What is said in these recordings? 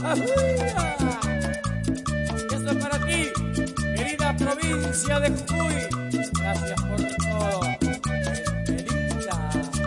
Eso es para ti, querida provincia de Jujuy. Gracias por todo. Querida.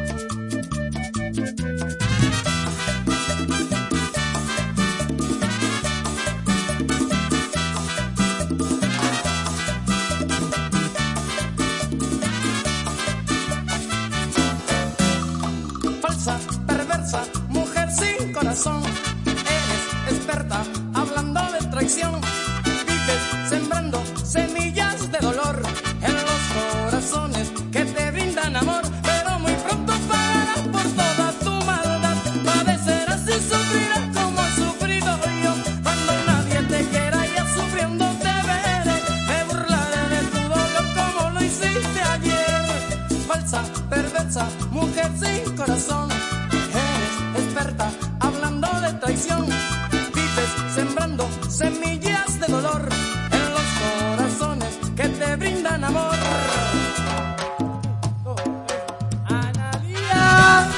Falsa, perversa, mujer sin corazón. Eres experta hablando de traición. Vives sembrando semillas de dolor en los corazones que te brindan amor. Pero muy pronto pagarás por toda tu maldad. Padecerás y sufrirás como he sufrido yo. Cuando nadie te quiera ya sufriendo te veré. Me burlaré de tu dolor como lo hiciste ayer. Falsa, perversa, mujer sin corazón. Eres experta hablando de traición. Vives sembrando semillas de dolor en los corazones que te brindan amor. Analía.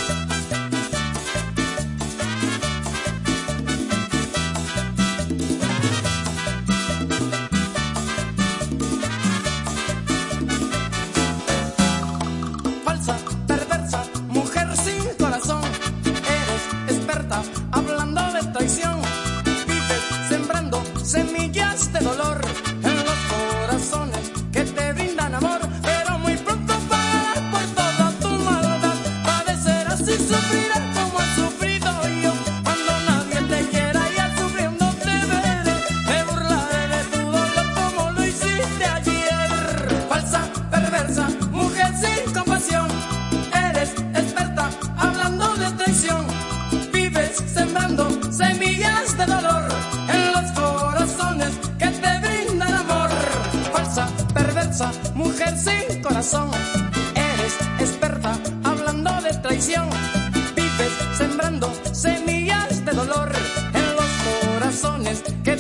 Falsa, perversa, mujer sin corazón. Eres experta hablando de traición. Vives sembrando semillas de dolor en los corazones que te brindan amor. Pero muy pronto pagarás por toda tu maldad. Padecerás y sufrirás como he sufrido yo. Cuando nadie te quiera ya sufriendo te veré. Me burlaré de tu dolor como lo hiciste ayer. Falsa, perversa, mujer sin compasión. Eres experta hablando de traición. Vives sembrando semillas de dolor en los corazones que te brindan amor. Falsa, perversa, mujer sin corazón. Eres experta hablando de traición. Vives sembrando semillas de dolor en los corazones que